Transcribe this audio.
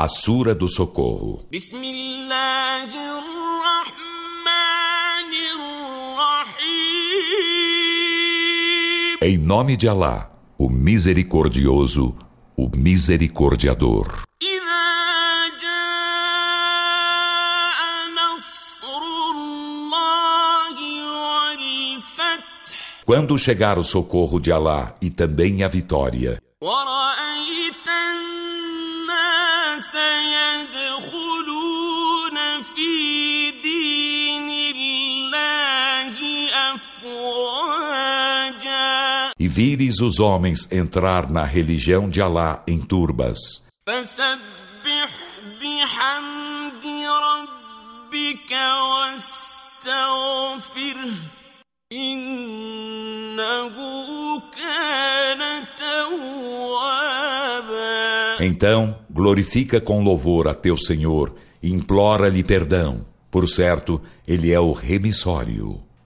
A Sura do Socorro. Em nome de Alá, o Misericordioso, o Misericordiador. Quando chegar o socorro de Alá e também a vitória, e vires os homens entrar na religião de Alá em turbas, então glorifica com louvor a teu Senhor e implora-lhe perdão. Por certo, ele é o remissório.